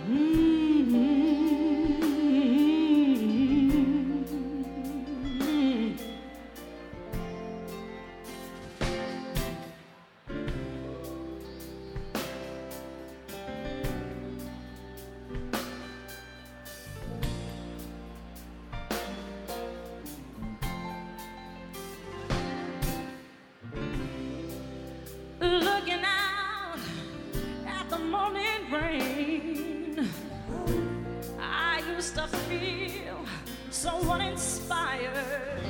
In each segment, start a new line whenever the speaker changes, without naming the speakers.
Looking out at the morning rain, I used to feel so uninspired.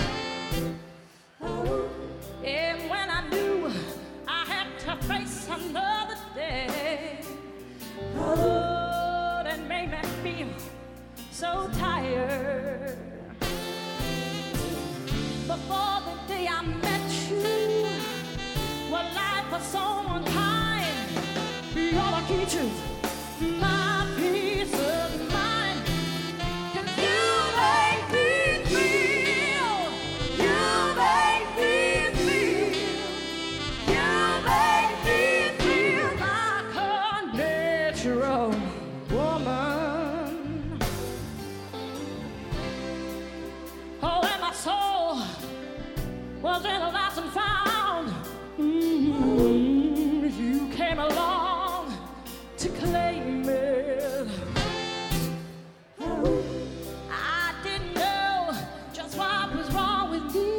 And when I knew I had to face another day, oh, that made me feel so tired. Before the day I met you, well, life was so unkind. You're the key to my peace of mind. 'Cause you make me feel, you make me feel, you make me feel like a natural woman. Oh, and my soul was in a lost and found. You came along to claim it. I didn't know just what was wrong with me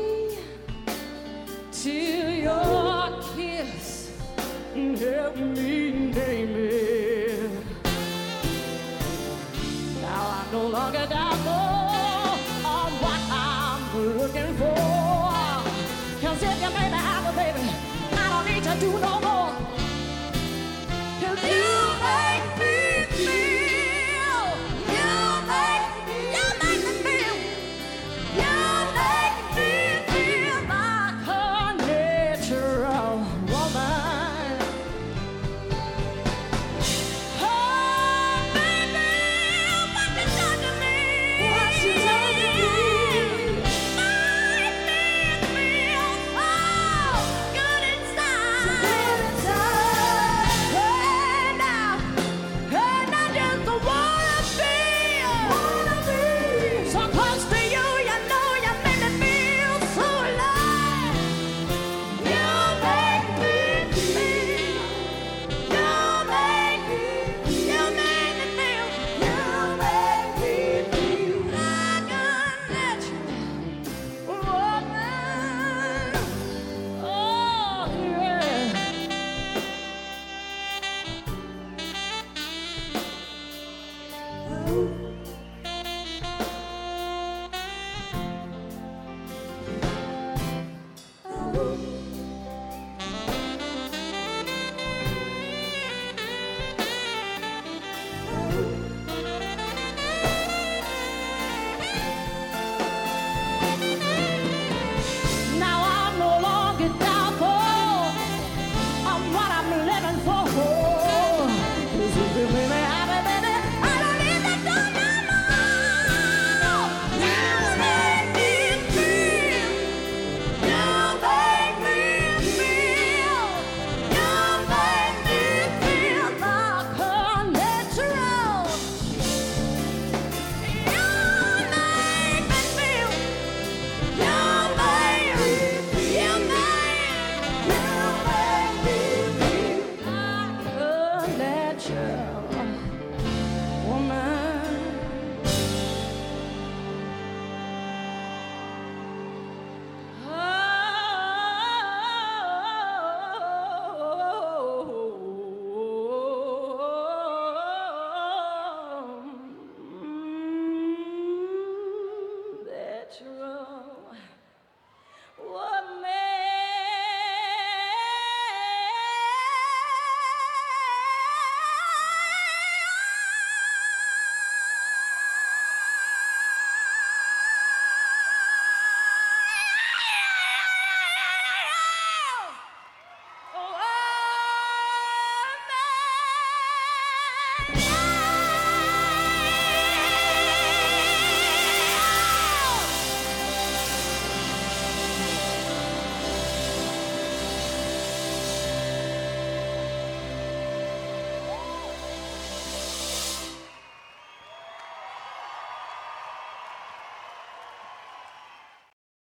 till your kiss helped me name it. Now I no longer doubt on what I'm looking for. 'Cause if you made me happy, baby, I don't need to do no more.